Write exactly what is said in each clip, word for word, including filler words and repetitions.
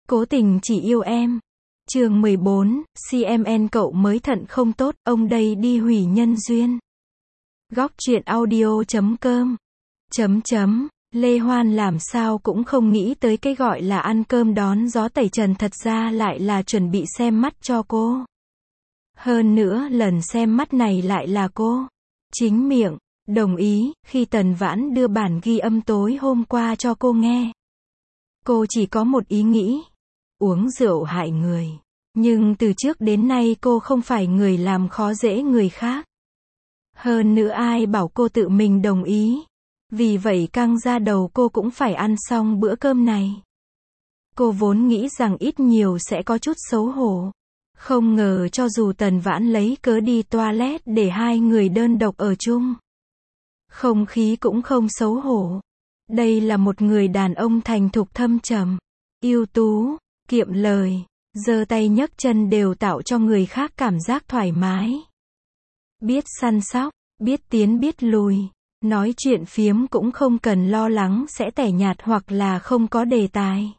Cố tình chỉ yêu em. Chương mười bốn, xê em en cậu mới thận không tốt, ông đây đi hủy nhân duyên. Góc truyện audio chấm com. Chấm chấm, Lê Hoan làm sao cũng không nghĩ tới cái gọi là ăn cơm đón gió tẩy trần thật ra lại là chuẩn bị xem mắt cho cô. Hơn nữa lần xem mắt này lại là cô chính miệng đồng ý, khi Tần Vãn đưa bản ghi âm tối hôm qua cho cô nghe. Cô chỉ có một ý nghĩ, uống rượu hại người. Nhưng từ trước đến nay cô không phải người làm khó dễ người khác. Hơn nữa ai bảo cô tự mình đồng ý. Vì vậy căng ra đầu cô cũng phải ăn xong bữa cơm này. Cô vốn nghĩ rằng ít nhiều sẽ có chút xấu hổ. Không ngờ cho dù Tần Vãn lấy cớ đi toilet để hai người đơn độc ở chung, không khí cũng không xấu hổ. Đây là một người đàn ông thành thục thâm trầm, ưu tú, kiệm lời, giơ tay nhấc chân đều tạo cho người khác cảm giác thoải mái. Biết săn sóc, biết tiến biết lùi, nói chuyện phiếm cũng không cần lo lắng sẽ tẻ nhạt hoặc là không có đề tài.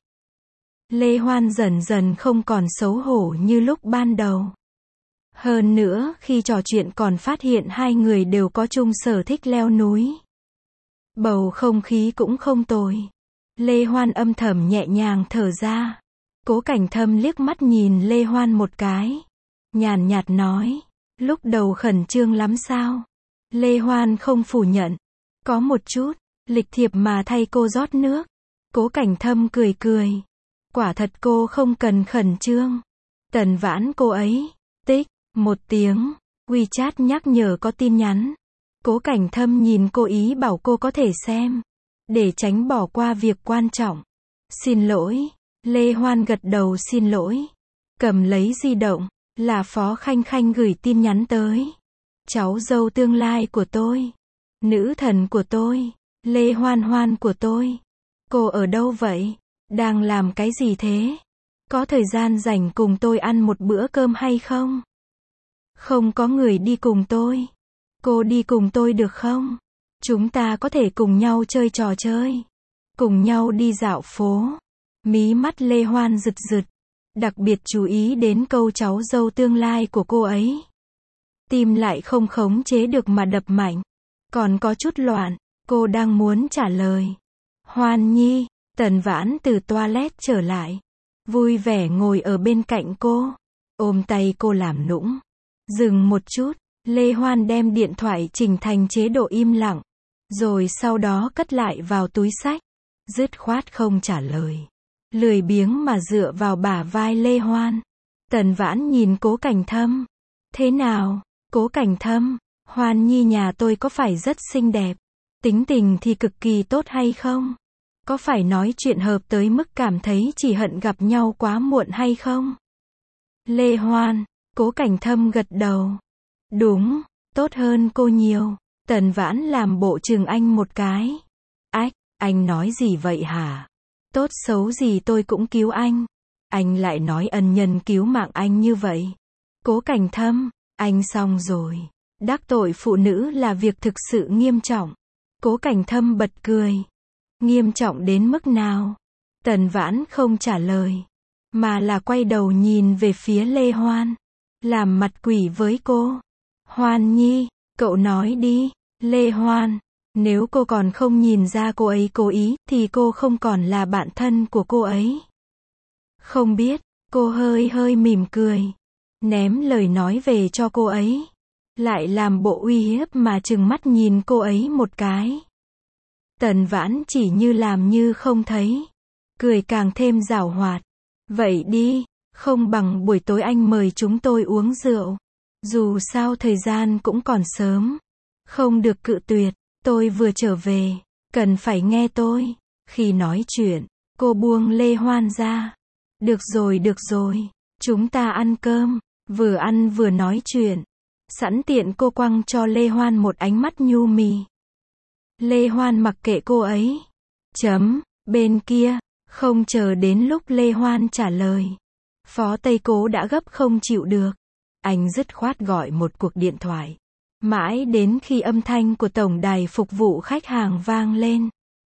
Lê Hoan dần dần không còn xấu hổ như lúc ban đầu. Hơn nữa, khi trò chuyện còn phát hiện hai người đều có chung sở thích leo núi. Bầu không khí cũng không tồi. Lê Hoan âm thầm nhẹ nhàng thở ra. Cố Cảnh Thâm liếc mắt nhìn Lê Hoan một cái. Nhàn nhạt nói, lúc đầu khẩn trương lắm sao? Lê Hoan không phủ nhận. Có một chút, lịch thiệp mà thay cô rót nước. Cố Cảnh Thâm cười cười. Quả thật cô không cần khẩn trương. Tần Vãn cô ấy. Tích, một tiếng. WeChat nhắc nhở có tin nhắn. Cố Cảnh Thâm nhìn cô ý bảo cô có thể xem. Để tránh bỏ qua việc quan trọng. Xin lỗi. Lê Hoan gật đầu xin lỗi. Cầm lấy di động. Là Phó Khanh Khanh gửi tin nhắn tới. Cháu dâu tương lai của tôi. Nữ thần của tôi. Lê Hoan Hoan của tôi. Cô ở đâu vậy? Đang làm cái gì thế? Có thời gian rảnh cùng tôi ăn một bữa cơm hay không? Không có người đi cùng tôi. Cô đi cùng tôi được không? Chúng ta có thể cùng nhau chơi trò chơi. Cùng nhau đi dạo phố. Mí mắt Lê Hoan rực rực. Đặc biệt chú ý đến câu cháu dâu tương lai của cô ấy. Tim lại không khống chế được mà đập mạnh. Còn có chút loạn. Cô đang muốn trả lời. Hoan Nhi. Tần Vãn từ toilet trở lại. Vui vẻ ngồi ở bên cạnh cô. Ôm tay cô làm nũng. Dừng một chút. Lê Hoan đem điện thoại chỉnh thành chế độ im lặng. Rồi sau đó cất lại vào túi xách. Dứt khoát không trả lời. Lười biếng mà dựa vào bả vai Lê Hoan. Tần Vãn nhìn Cố Cảnh Thâm. Thế nào? Cố Cảnh Thâm. Hoan Nhi nhà tôi có phải rất xinh đẹp? Tính tình thì cực kỳ tốt hay không? Có phải nói chuyện hợp tới mức cảm thấy chỉ hận gặp nhau quá muộn hay không? Lê Hoan. Cố Cảnh Thâm gật đầu. Đúng, tốt hơn cô nhiều. Tần Vãn làm bộ chừng anh một cái. Ách, anh nói gì vậy hả? Tốt xấu gì tôi cũng cứu anh. Anh lại nói ân nhân cứu mạng anh như vậy. Cố Cảnh Thâm, anh xong rồi. Đắc tội phụ nữ là việc thực sự nghiêm trọng. Cố Cảnh Thâm bật cười. Nghiêm trọng đến mức nào? Tần Vãn không trả lời. Mà là quay đầu nhìn về phía Lê Hoan. Làm mặt quỷ với cô. Hoan Nhi, cậu nói đi. Lê Hoan. Nếu cô còn không nhìn ra cô ấy cố ý, thì cô không còn là bạn thân của cô ấy. Không biết, cô hơi hơi mỉm cười. Ném lời nói về cho cô ấy. Lại làm bộ uy hiếp mà trừng mắt nhìn cô ấy một cái. Tần Vãn chỉ như làm như không thấy. Cười càng thêm giảo hoạt. Vậy đi, không bằng buổi tối anh mời chúng tôi uống rượu. Dù sao thời gian cũng còn sớm. Không được cự tuyệt. Tôi vừa trở về. Cần phải nghe tôi. Khi nói chuyện, cô buông Lê Hoan ra. Được rồi được rồi. Chúng ta ăn cơm. Vừa ăn vừa nói chuyện. Sẵn tiện cô quăng cho Lê Hoan một ánh mắt nhu mì. Lê Hoan mặc kệ cô ấy. Chấm, bên kia, không chờ đến lúc Lê Hoan trả lời. Phó Tây Cố đã gấp không chịu được. Anh dứt khoát gọi một cuộc điện thoại. Mãi đến khi âm thanh của tổng đài phục vụ khách hàng vang lên.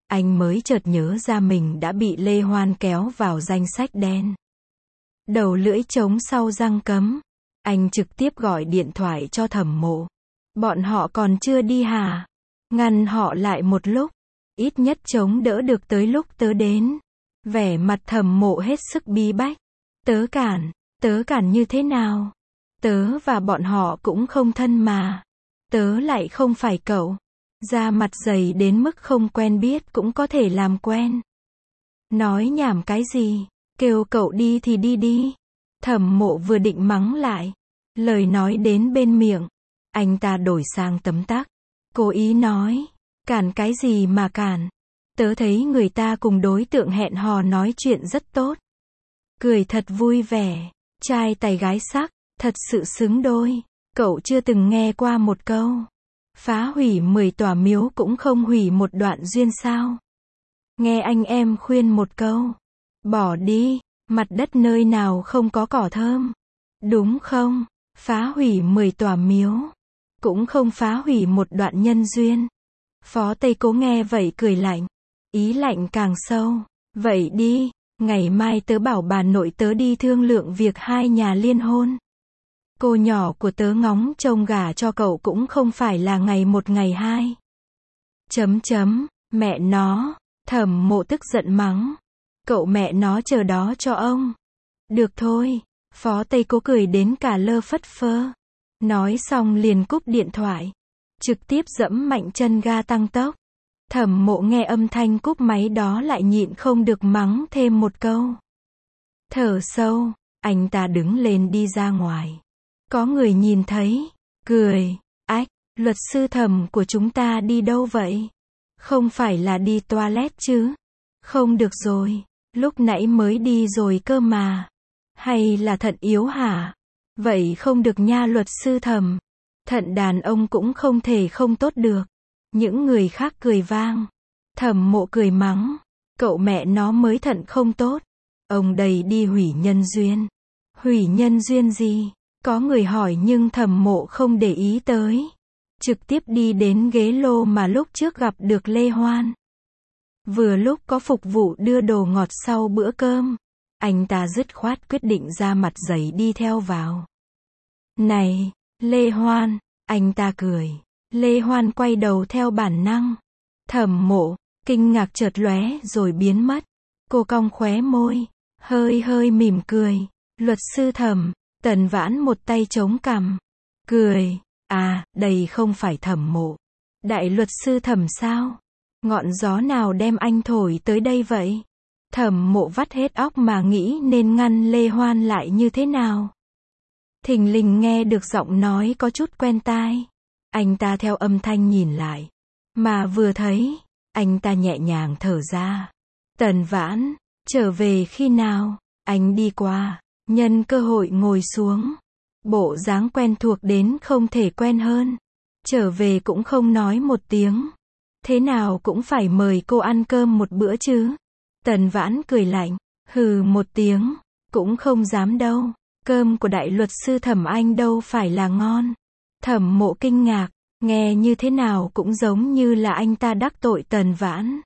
Anh mới chợt nhớ ra mình đã bị Lê Hoan kéo vào danh sách đen. Đầu lưỡi trống sau răng cấm. Anh trực tiếp gọi điện thoại cho Thẩm Mộ. Bọn họ còn chưa đi hả? Ngăn họ lại một lúc. Ít nhất chống đỡ được tới lúc tớ đến. Vẻ mặt Thẩm Mộ hết sức bí bách. Tớ cản, tớ cản như thế nào? Tớ và bọn họ cũng không thân mà. Tớ lại không phải cậu. Da mặt dày đến mức không quen biết cũng có thể làm quen. Nói nhảm cái gì? Kêu cậu đi thì đi đi. Thẩm Mộ vừa định mắng lại. Lời nói đến bên miệng. Anh ta đổi sang tấm tắc. Cố ý nói. Cản cái gì mà cản? Tớ thấy người ta cùng đối tượng hẹn hò nói chuyện rất tốt. Cười thật vui vẻ. Trai tài gái sắc. Thật sự xứng đôi. Cậu chưa từng nghe qua một câu. Phá hủy mười tòa miếu cũng không hủy một đoạn duyên sao? Nghe anh em khuyên một câu. Bỏ đi. Mặt đất nơi nào không có cỏ thơm. Đúng không? Phá hủy mười tòa miếu. Cũng không phá hủy một đoạn nhân duyên. Phó Tây Cố nghe vậy cười lạnh. Ý lạnh càng sâu. Vậy đi. Ngày mai tớ bảo bà nội tớ đi thương lượng việc hai nhà liên hôn. Cô nhỏ của tớ ngóng trông gả cho cậu cũng không phải là ngày một ngày hai. Chấm chấm. Mẹ nó. Thẩm Mộ tức giận mắng. Cậu mẹ nó chờ đó cho ông. Được thôi. Phó Tây Cố cười đến cả lơ phất phơ. Nói xong liền cúp điện thoại. Trực tiếp giẫm mạnh chân ga tăng tốc. Thẩm Mộ nghe âm thanh cúp máy đó lại nhịn không được mắng thêm một câu. Thở sâu. Anh ta đứng lên đi ra ngoài. Có người nhìn thấy. Cười. Ách. Luật sư Thẩm của chúng ta đi đâu vậy? Không phải là đi toilet chứ? Không được rồi. Lúc nãy mới đi rồi cơ mà. Hay là thận yếu hả? Vậy không được nha luật sư Thẩm. Thận đàn ông cũng không thể không tốt được. Những người khác cười vang. Thẩm Mộ cười mắng. Cậu mẹ nó mới thận không tốt. Ông đây đi hủy nhân duyên. Hủy nhân duyên gì? Có người hỏi nhưng Thẩm Mộ không để ý tới. Trực tiếp đi đến ghế lô mà lúc trước gặp được Lê Hoan. Vừa lúc có phục vụ đưa đồ ngọt sau bữa cơm. Anh ta dứt khoát quyết định ra mặt dày đi theo vào. Này, Lê Hoan, anh ta cười. Lê Hoan quay đầu theo bản năng. Thẩm Mộ, kinh ngạc chợt lóe rồi biến mất. Cô cong khóe môi, hơi hơi mỉm cười. Luật sư Thẩm, Tần Vãn một tay chống cằm. Cười, à, đây không phải Thẩm Mộ. Đại luật sư Thẩm sao? Ngọn gió nào đem anh thổi tới đây vậy? Thẩm Mộ vắt hết óc mà nghĩ nên ngăn Lê Hoan lại như thế nào. Thình lình nghe được giọng nói có chút quen tai. Anh ta theo âm thanh nhìn lại. Mà vừa thấy, anh ta nhẹ nhàng thở ra. Tần Vãn, trở về khi nào? Anh đi qua, nhân cơ hội ngồi xuống. Bộ dáng quen thuộc đến không thể quen hơn. Trở về cũng không nói một tiếng. Thế nào cũng phải mời cô ăn cơm một bữa chứ. Tần Vãn cười lạnh. Hừ một tiếng. Cũng không dám đâu. Cơm của đại luật sư Thẩm anh đâu phải là ngon. Thẩm Mộ kinh ngạc. Nghe như thế nào cũng giống như là anh ta đắc tội Tần Vãn.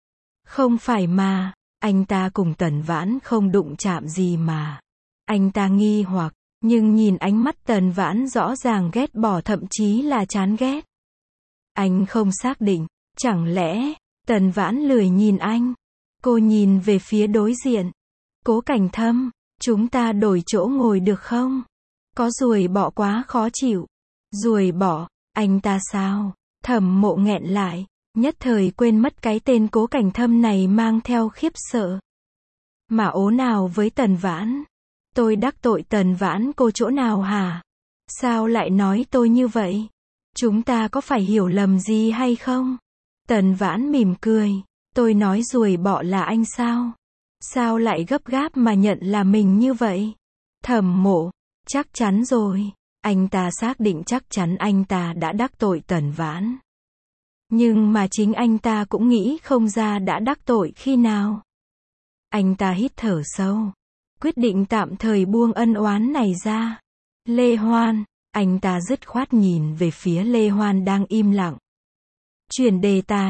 Không phải mà. Anh ta cùng Tần Vãn không đụng chạm gì mà. Anh ta nghi hoặc. Nhưng nhìn ánh mắt Tần Vãn rõ ràng ghét bỏ thậm chí là chán ghét. Anh không xác định. Chẳng lẽ, Tần Vãn lười nhìn anh. Cô nhìn về phía đối diện. Cố Cảnh Thâm, chúng ta đổi chỗ ngồi được không? Có ruồi bọ quá khó chịu. Ruồi bọ, anh ta sao? Thẩm Mộ nghẹn lại, nhất thời quên mất cái tên Cố Cảnh Thâm này mang theo khiếp sợ. Mà ố nào với Tần Vãn? Tôi đắc tội Tần Vãn cô chỗ nào hả? Sao lại nói tôi như vậy? Chúng ta có phải hiểu lầm gì hay không? Tần Vãn mỉm cười. Tôi nói ruồi bọ là anh sao? Sao lại gấp gáp mà nhận là mình như vậy? Thẩm Mộ, chắc chắn rồi. Anh ta xác định chắc chắn anh ta đã đắc tội Tần Vãn. Nhưng mà chính anh ta cũng nghĩ không ra đã đắc tội khi nào. Anh ta hít thở sâu. Quyết định tạm thời buông ân oán này ra. Lê Hoan, anh ta dứt khoát nhìn về phía Lê Hoan đang im lặng. Chuyển đề tài.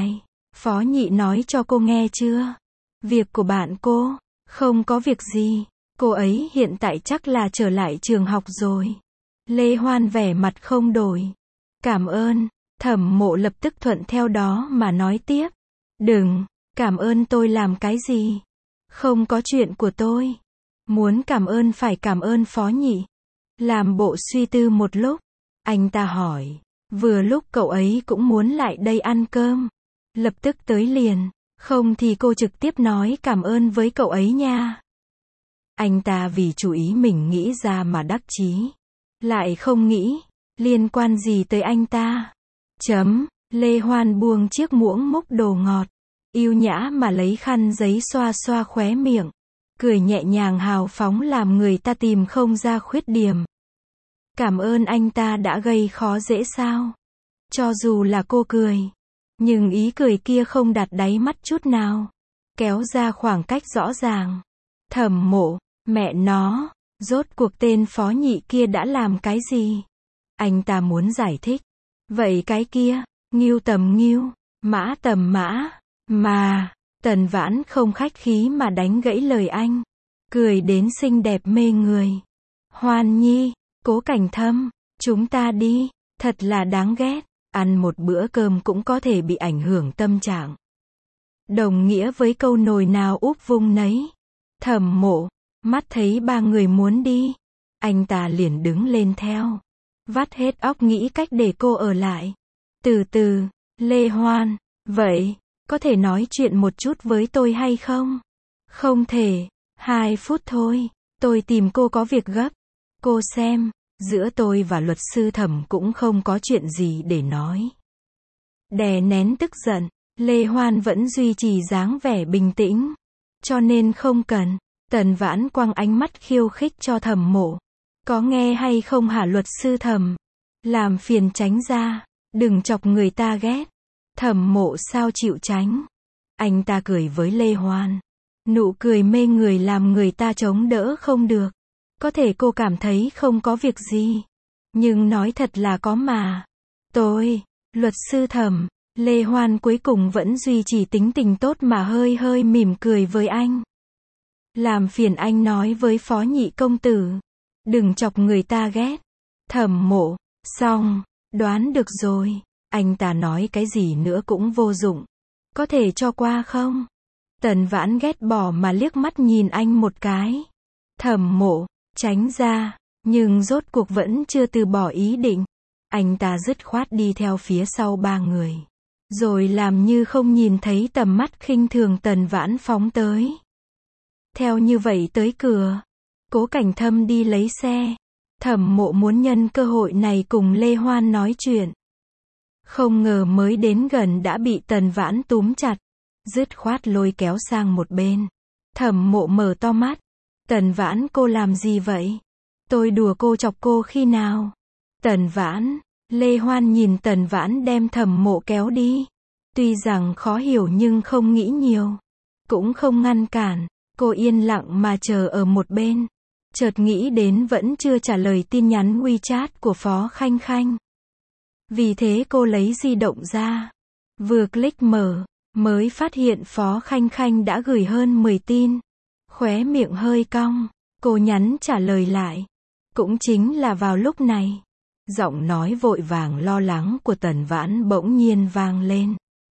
Phó Nhị nói cho cô nghe chưa? Việc của bạn cô, không có việc gì, cô ấy hiện tại chắc là trở lại trường học rồi. Lê Hoan vẻ mặt không đổi. Cảm ơn, Thẩm Mộ lập tức thuận theo đó mà nói tiếp. Đừng, cảm ơn tôi làm cái gì? Không có chuyện của tôi. Muốn cảm ơn phải cảm ơn Phó Nhị. Làm bộ suy tư một lúc, anh ta hỏi, vừa lúc cậu ấy cũng muốn lại đây ăn cơm. Lập tức tới liền, không thì cô trực tiếp nói cảm ơn với cậu ấy nha. Anh ta vì chú ý mình nghĩ ra mà đắc chí. Lại không nghĩ, liên quan gì tới anh ta. Chấm, Lê Hoan buông chiếc muỗng múc đồ ngọt, yêu nhã mà lấy khăn giấy xoa xoa khóe miệng. Cười nhẹ nhàng hào phóng làm người ta tìm không ra khuyết điểm. Cảm ơn anh ta đã gây khó dễ sao? Cho dù là cô cười, nhưng ý cười kia không đặt đáy mắt chút nào. Kéo ra khoảng cách rõ ràng. Thẩm Mộ, mẹ nó, rốt cuộc tên Phó Nhị kia đã làm cái gì? Anh ta muốn giải thích. Vậy cái kia, Ngưu tầm Ngưu, Mã tầm Mã, mà, Tần Vãn không khách khí mà đánh gãy lời anh. Cười đến xinh đẹp mê người. Hoan Nhi, Cố Cảnh Thâm, chúng ta đi, thật là đáng ghét. Ăn một bữa cơm cũng có thể bị ảnh hưởng tâm trạng. Đồng nghĩa với câu nồi nào úp vung nấy. Thẩm Mộ, mắt thấy ba người muốn đi. Anh ta liền đứng lên theo. Vắt hết óc nghĩ cách để cô ở lại. Từ từ, Lê Hoan, vậy, có thể nói chuyện một chút với tôi hay không? Không thể, hai phút thôi, tôi tìm cô có việc gấp. Cô xem, giữa tôi và luật sư Thẩm cũng không có chuyện gì để nói. Đè nén tức giận, Lê Hoan vẫn duy trì dáng vẻ bình tĩnh. Cho nên không cần. Tần Vãn quăng ánh mắt khiêu khích cho Thẩm Mộ. Có nghe hay không hả luật sư Thẩm? Làm phiền tránh ra, đừng chọc người ta ghét. Thẩm Mộ sao chịu tránh? Anh ta cười với Lê Hoan. Nụ cười mê người làm người ta chống đỡ không được. Có thể cô cảm thấy không có việc gì. Nhưng nói thật là có mà. Tôi, luật sư Thẩm, Lê Hoan cuối cùng vẫn duy trì tính tình tốt mà hơi hơi mỉm cười với anh. Làm phiền anh nói với Phó Nhị công tử. Đừng chọc người ta ghét. Thẩm Mộ, xong, đoán được rồi. Anh ta nói cái gì nữa cũng vô dụng. Có thể cho qua không? Tần Vãn ghét bỏ mà liếc mắt nhìn anh một cái. Thẩm Mộ, tránh ra, nhưng rốt cuộc vẫn chưa từ bỏ ý định. Anh ta dứt khoát đi theo phía sau ba người. Rồi làm như không nhìn thấy tầm mắt khinh thường Tần Vãn phóng tới. Theo như vậy tới cửa. Cố Cảnh Thâm đi lấy xe. Thẩm Mộ muốn nhân cơ hội này cùng Lê Hoan nói chuyện. Không ngờ mới đến gần đã bị Tần Vãn túm chặt. Dứt khoát lôi kéo sang một bên. Thẩm Mộ mở to mắt. Tần Vãn cô làm gì vậy? Tôi đùa cô chọc cô khi nào? Tần Vãn, Lê Hoan nhìn Tần Vãn đem Thẩm Mộ kéo đi. Tuy rằng khó hiểu nhưng không nghĩ nhiều. Cũng không ngăn cản. Cô yên lặng mà chờ ở một bên. Chợt nghĩ đến vẫn chưa trả lời tin nhắn WeChat của Phó Khanh Khanh. Vì thế cô lấy di động ra. Vừa click mở, mới phát hiện Phó Khanh Khanh đã gửi hơn mười tin. Khóe miệng hơi cong, cô nhắn trả lời lại. Cũng chính là vào lúc này, giọng nói vội vàng lo lắng của Tần Vãn bỗng nhiên vang lên.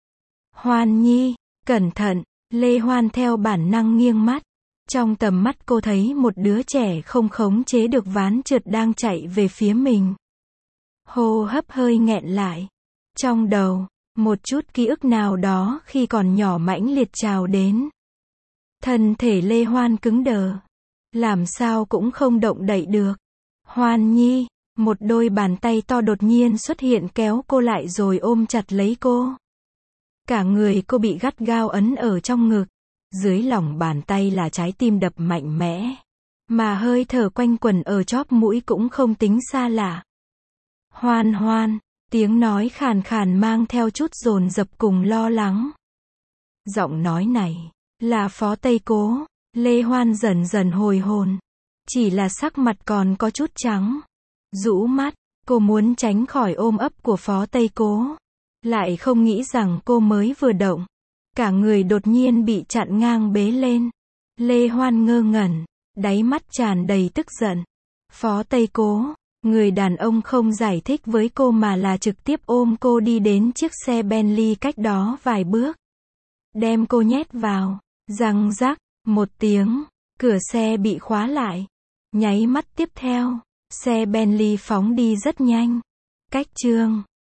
Hoan Nhi, cẩn thận. Lê Hoan theo bản năng nghiêng mắt. Trong tầm mắt cô thấy một đứa trẻ không khống chế được ván trượt đang chạy về phía mình. Hô hấp hơi nghẹn lại. Trong đầu, một chút ký ức nào đó khi còn nhỏ mãnh liệt trào đến. Thân thể Lê Hoan cứng đờ. Làm sao cũng không động đậy được. Hoan Nhi, một đôi bàn tay to đột nhiên xuất hiện kéo cô lại rồi ôm chặt lấy cô. Cả người cô bị gắt gao ấn ở trong ngực. Dưới lòng bàn tay là trái tim đập mạnh mẽ. Mà hơi thở quanh quẩn ở chóp mũi cũng không tính xa lạ. Hoan Hoan, tiếng nói khàn khàn mang theo chút dồn dập cùng lo lắng. Giọng nói này, là Phó Tây Cố. Lê Hoan dần dần hồi hồn. Chỉ là sắc mặt còn có chút trắng. Rũ mắt, cô muốn tránh khỏi ôm ấp của Phó Tây Cố. Lại không nghĩ rằng cô mới vừa động, cả người đột nhiên bị chặn ngang bế lên. Lê Hoan ngơ ngẩn, đáy mắt tràn đầy tức giận. Phó Tây Cố, người đàn ông không giải thích với cô mà là trực tiếp ôm cô đi đến chiếc xe Bentley cách đó vài bước. Đem cô nhét vào, răng rắc, một tiếng, cửa xe bị khóa lại. Nháy mắt tiếp theo, xe Bentley phóng đi rất nhanh. Cách chương